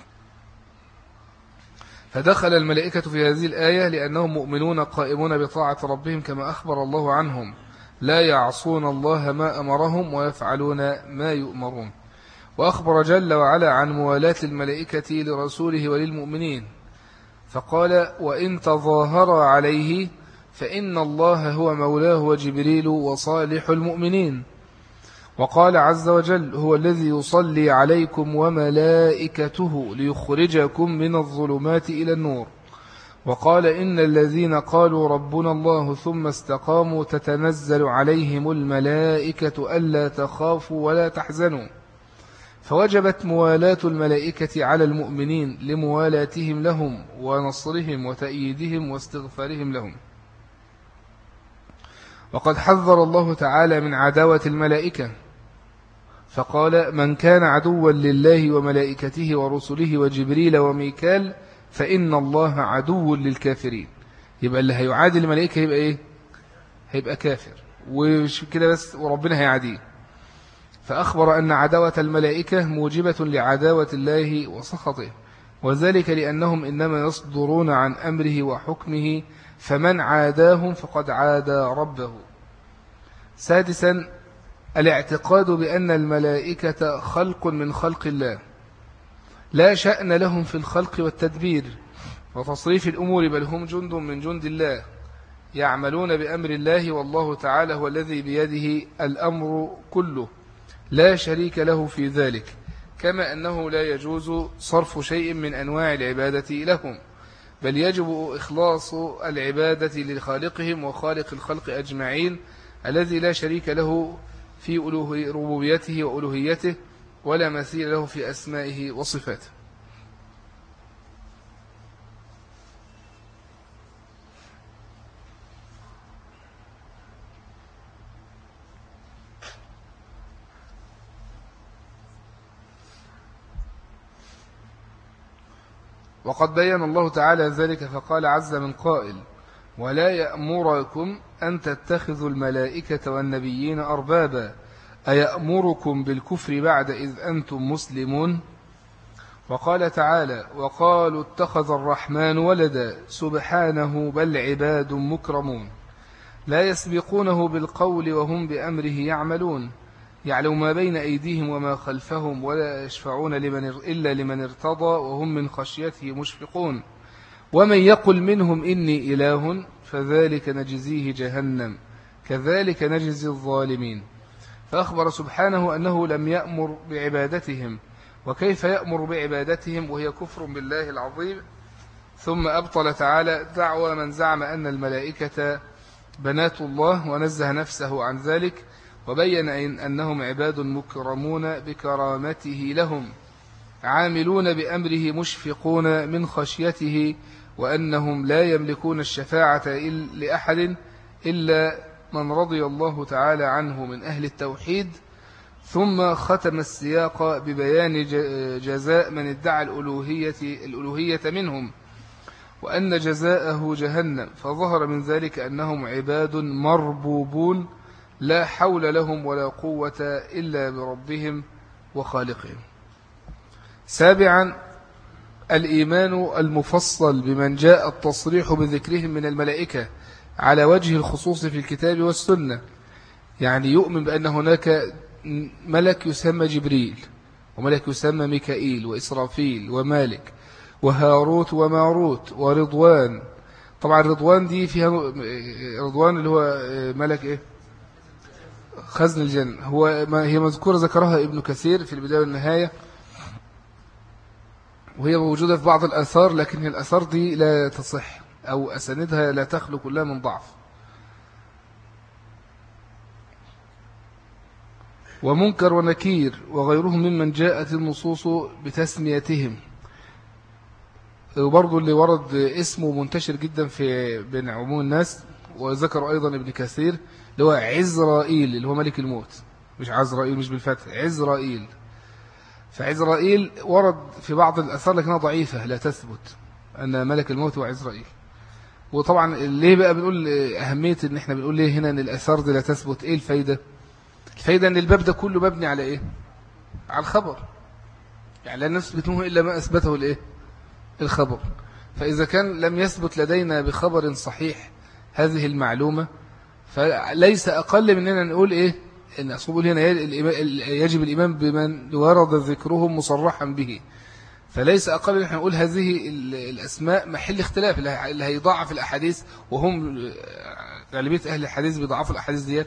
فدخل الملائكة في هذه الآية لأنهم مؤمنون قائمون بطاعة ربهم كما أخبر الله عنهم لا يعصون الله ما أمرهم ويفعلون ما يؤمرون. وأخبر جل وعلا عن موالاة الملائكة لرسوله وللمؤمنين فقال وإن تظاهر عليه فإن الله هو مولاه وجبريل وصالح المؤمنين. وقال عز وجل هو الذي يصلي عليكم وملائكته ليخرجكم من الظلمات إلى النور. وقال إن الذين قالوا ربنا الله ثم استقاموا تتنزل عليهم الملائكة ألا تخافوا ولا تحزنوا. فوجبت موالاة الملائكة على المؤمنين لموالاتهم لهم ونصرهم وتأييدهم واستغفارهم لهم. وقد حذر الله تعالى من عداوة الملائكة فقال من كان عدوا لله وملائكته ورسله وجبريل وميكال فإن الله عدو للكافرين. يبقى اللي هيعادي الملائكة يبقى إيه؟ هيبقى كافر ومش كده بس وربنا هيعاديه. فأخبر أن عداوة الملائكة موجبة لعداوة الله وسخطه، وذلك لأنهم إنما يصدرون عن أمره وحكمه فمن عاداهم فقد عادى ربه. سادسا الاعتقاد بأن الملائكة خلق من خلق الله لا شأن لهم في الخلق والتدبير وتصريف الأمور بل هم جند من جند الله يعملون بأمر الله والله تعالى هو الذي بيده الأمر كله لا شريك له في ذلك. كما أنه لا يجوز صرف شيء من أنواع العبادة لهم بل يجب إخلاص العبادة لخالقهم وخالق الخلق أجمعين الذي لا شريك له في ربوبيته وألوهيته ولا مثيل له في أسمائه وصفاته. وقد بين الله تعالى ذلك فقال عز من قائل ولا يأمركم أن تتخذوا الملائكة والنبيين أربابا أيأمركم بالكفر بعد إذ أنتم مسلمون. وقال تعالى وقالوا اتخذ الرحمن ولدا سبحانه بل عباد مكرمون لا يسبقونه بالقول وهم بأمره يعملون يعلم ما بين أيديهم وما خلفهم ولا يشفعون إلا لمن ارتضى وهم من خشيته مشفقون ومن يقل منهم إني إله فذلك نجزيه جهنم كذلك نجزي الظالمين. فأخبر سبحانه أنه لم يأمر بعبادتهم وكيف يأمر بعبادتهم وهي كفر بالله العظيم. ثم أبطل تعالى دعوى من زعم أن الملائكة بنات الله ونزه نفسه عن ذلك وبين أنهم عباد مكرمون بكرامته لهم عاملون بأمره مشفقون من خشيته وأنهم لا يملكون الشفاعة لأحد إلا من رضي الله تعالى عنه من أهل التوحيد. ثم ختم السياق ببيان جزاء من ادعى الألوهية منهم وأن جزاءه جهنم فظهر من ذلك أنهم عباد مربوبون لا حول لهم ولا قوة إلا بربهم وخالقهم. سابعا الإيمان المفصل بمن جاء التصريح بذكرهم من الملائكة على وجه الخصوص في الكتاب والسنة. يعني يؤمن بأن هناك ملك يسمى جبريل وملك يسمى ميكائيل وإسرافيل ومالك وهاروت وماروت ورضوان. طبعا رضوان دي فيها رضوان اللي هو ملك إيه؟ خزن الجنة. هي مذكورة ذكرها ابن كثير في البداية والنهاية وهي موجودة في بعض الآثار لكن الآثار دي لا تصح أو أساندها لا تخلو كلها من ضعف. ومنكر ونكير وغيرهم ممن جاءت النصوص بتسميتهم. وبرضه اللي ورد اسمه منتشر جدا في بين عموم الناس، وذكر أيضا ابن كثير، اللي هو عزرائيل، اللي هو ملك الموت، مش عزرائيل مش بالفتح، عزرائيل. فعزرائيل ورد في بعض الأثار لكنها ضعيفة لا تثبت أن ملك الموت هو عزرائيل. وطبعا ليه بقى بنقول أهمية إن إحنا بنقول ليه هنا إن الأثار دي لا تثبت؟ إيه الفايدة؟ الفايدة إن الباب ده كله مبني على إيه؟ على الخبر، يعني لا نثبت منه إلا ما أثبته الإيه؟ الخبر. فإذا كان لم يثبت لدينا بخبر صحيح هذه المعلومة، فليس أقل مننا نقول إيه؟ إن أصول هنا يجب الإيمان بمن ورد ذكرهم مصرحا به. فليس أقل من أن نقول هذه الأسماء محل اختلاف، اللي هيضاعف الأحاديث، وهم غالبية أهل الحديث بيضعفوا الأحاديث ديت.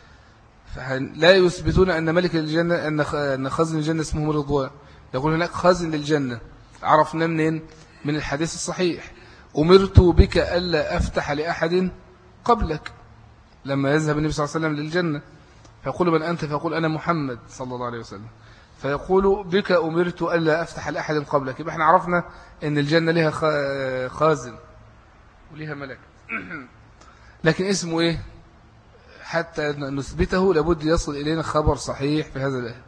فلا يثبتون أن ملك الجنة أن خازن الجنة اسمه رضوان. يقول هناك خازن للجنة، عرفنا منين؟ من الحديث الصحيح: أمرت بك ألا أفتح لأحد قبلك. لما يذهب النبي صلى الله عليه وسلم للجنة فيقول من أنت؟ فيقول أنا محمد صلى الله عليه وسلم. فيقول بك أمرت ألا أفتح لأحد قبلك. يبقى احنا عرفنا أن الجنة لها خازن ولها ملك. لكن اسمه إيه؟ حتى نثبته لابد يصل إلينا خبر صحيح في هذا الآية.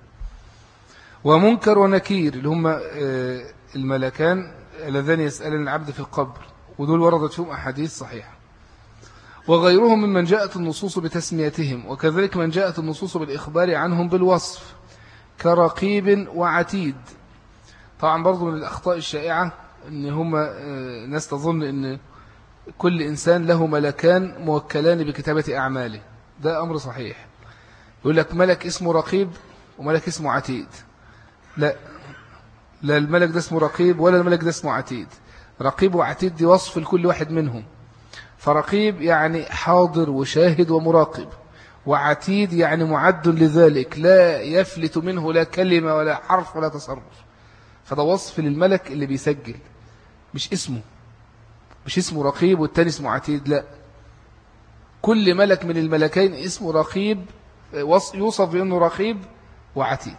ومنكر ونكير اللي هم الملكان اللذان يسألن العبد في القبر، ودول وردت فيهم أحاديث صحيحة. وغيرهم ممن جاءت النصوص بتسميتهم، وكذلك من جاءت النصوص بالإخبار عنهم بالوصف كرقيب وعتيد. طبعا برضو من الأخطاء الشائعة أن هم ناس تظن أن كل إنسان له ملكان موكلان بكتابة أعماله. ده أمر صحيح. يقول لك ملك اسمه رقيب وملك اسمه عتيد. لا الملك ده اسمه رقيب ولا الملك ده اسمه عتيد. رقيب وعتيد دي وصف لكل واحد منهم. فرقيب يعني حاضر وشاهد ومراقب، وعتيد يعني معد لذلك لا يفلت منه لا كلمة ولا حرف ولا تصرف. فده وصف للملك اللي بيسجل، مش اسمه رقيب والتاني اسمه عتيد. لا، كل ملك من الملكين اسمه رقيب، يوصف بأنه رقيب وعتيد.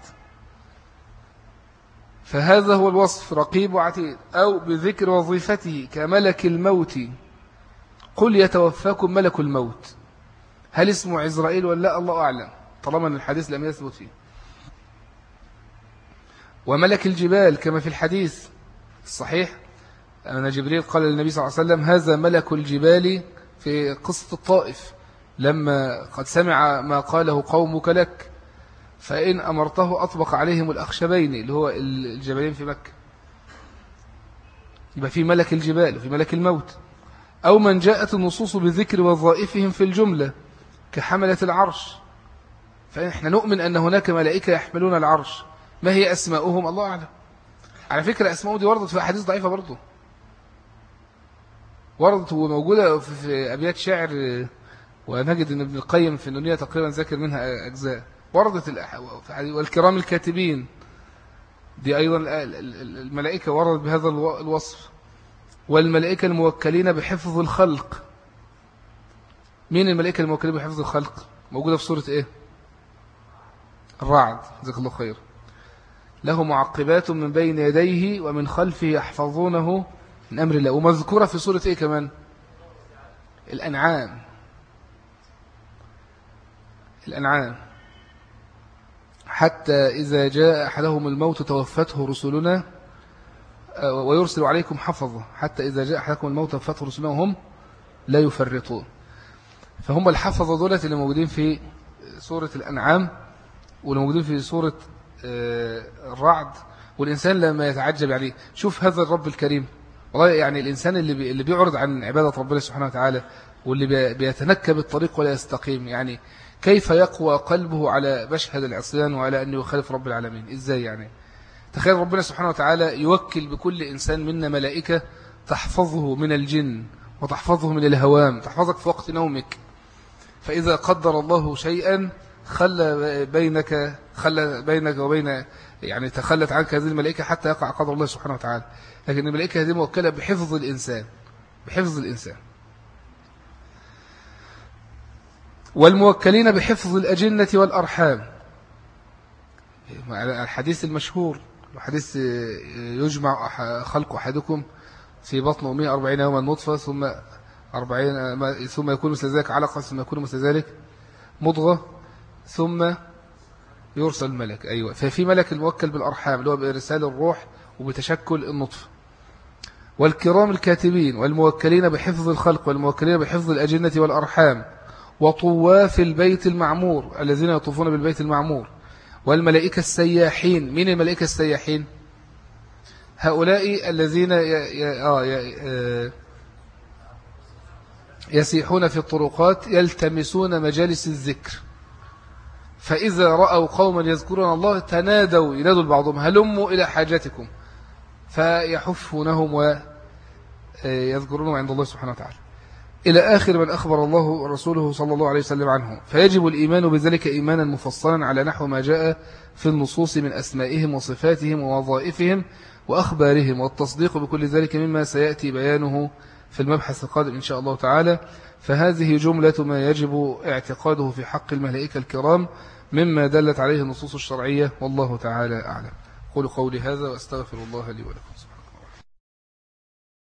فهذا هو الوصف، رقيب وعتيد. أو بذكر وظيفته كملك الموت، قل يتوفاكم ملك الموت. هل اسمه عزرائيل ولا لا؟ الله أعلم، طالما أن الحديث لم يثبت فيه. وملك الجبال كما في الحديث الصحيح أن جبريل قال للنبي صلى الله عليه وسلم هذا ملك الجبال في قصة الطائف، لما قد سمع ما قاله قومك لك فإن أمرته أطبق عليهم الأخشبين، اللي هو الجبلين في مكة. يبقى في ملك الجبال وفي ملك الموت. أو من جاءت النصوص بذكر وظائفهم في الجملة كحملة العرش، فإحنا نؤمن أن هناك ملائكة يحملون العرش. ما هي أسماؤهم؟ الله أعلم. على فكرة أسماؤهم دي وردت في أحاديث ضعيفة برضو، وردت وموجودة في أبيات شعر، ونجد أن ابن القيم في النونية تقريبا ذكر منها أجزاء. وردت والكرام الكاتبين دي أيضا الملائكة وردت بهذا الوصف. والملائكة الموكلين بحفظ الخلق. مين الملائكة الموكلين بحفظ الخلق؟ موجودة في سورة إيه؟ الرعد، جزاك الله خير. له معقبات من بين يديه ومن خلفه يحفظونه من أمر الله. ومذكورة في سورة إيه كمان؟ الأنعام. حتى إذا جاء أحدهم الموت توفته رسلنا ويرسل عليكم حفظه حتى إذا جاء أحدكم الموت توفته رسلنا وهم لا يفرطون. فهم الحفظة دولة اللي موجودين في سورة الأنعام واللي موجودين في سورة الرعد. والإنسان لما يتعجب عليه، شوف هذا الرب الكريم والله، يعني الإنسان اللي بيعرض عن عبادة ربنا سبحانه وتعالى واللي بيتنكب الطريق ولا يستقيم، يعني كيف يقوى قلبه على مشهد العصيان وعلى أن يخالف رب العالمين؟ إزاي يعني؟ تخيل ربنا سبحانه وتعالى يوكل بكل إنسان منا ملائكة تحفظه من الجن وتحفظه من الهوام، تحفظك في وقت نومك. فإذا قدر الله شيئا خلى بينك وبين، يعني تخلت عنك هذه الملائكة حتى يقع قدر الله سبحانه وتعالى. لكن الملائكة هذه موكلة بحفظ الإنسان. والموكلين بحفظ الأجنة والأرحام. الحديث المشهور، الحديث يجمع خلق أحدكم في بطن أمه 40 يوما نطفة ثم يكون مثل ذلك علقة ثم يكون مثل ذلك مضغة ثم يرسل الملك. أيوة، ففي ملك الموكل بالأرحام اللي هو بإرسال الروح وبتشكل النطفة، والكرام الكاتبين والموكلين بحفظ الخلق والموكلين بحفظ الأجنة والأرحام وطواف البيت المعمور الذين يطوفون بالبيت المعمور، والملائكة السياحين. من الملائكة السياحين؟ هؤلاء الذين يسيحون في الطرقات يلتمسون مجالس الذكر، فإذا رأوا قوما يذكرون الله تنادوا، ينادوا بعضهم هلموا إلى حاجتكم، فيحفونهم ويذكرونهم عند الله سبحانه وتعالى، إلى آخر من أخبر الله ورسوله صلى الله عليه وسلم عنه. فيجب الإيمان بذلك إيمانا مفصلا على نحو ما جاء في النصوص من أسمائهم وصفاتهم ووظائفهم وأخبارهم، والتصديق بكل ذلك مما سيأتي بيانه في المبحث القادم إن شاء الله تعالى. فهذه جملة ما يجب اعتقاده في حق الملائكة الكرام مما دلت عليه النصوص الشرعية، والله تعالى أعلم. قولوا قولي هذا وأستغفر الله لي ولكم.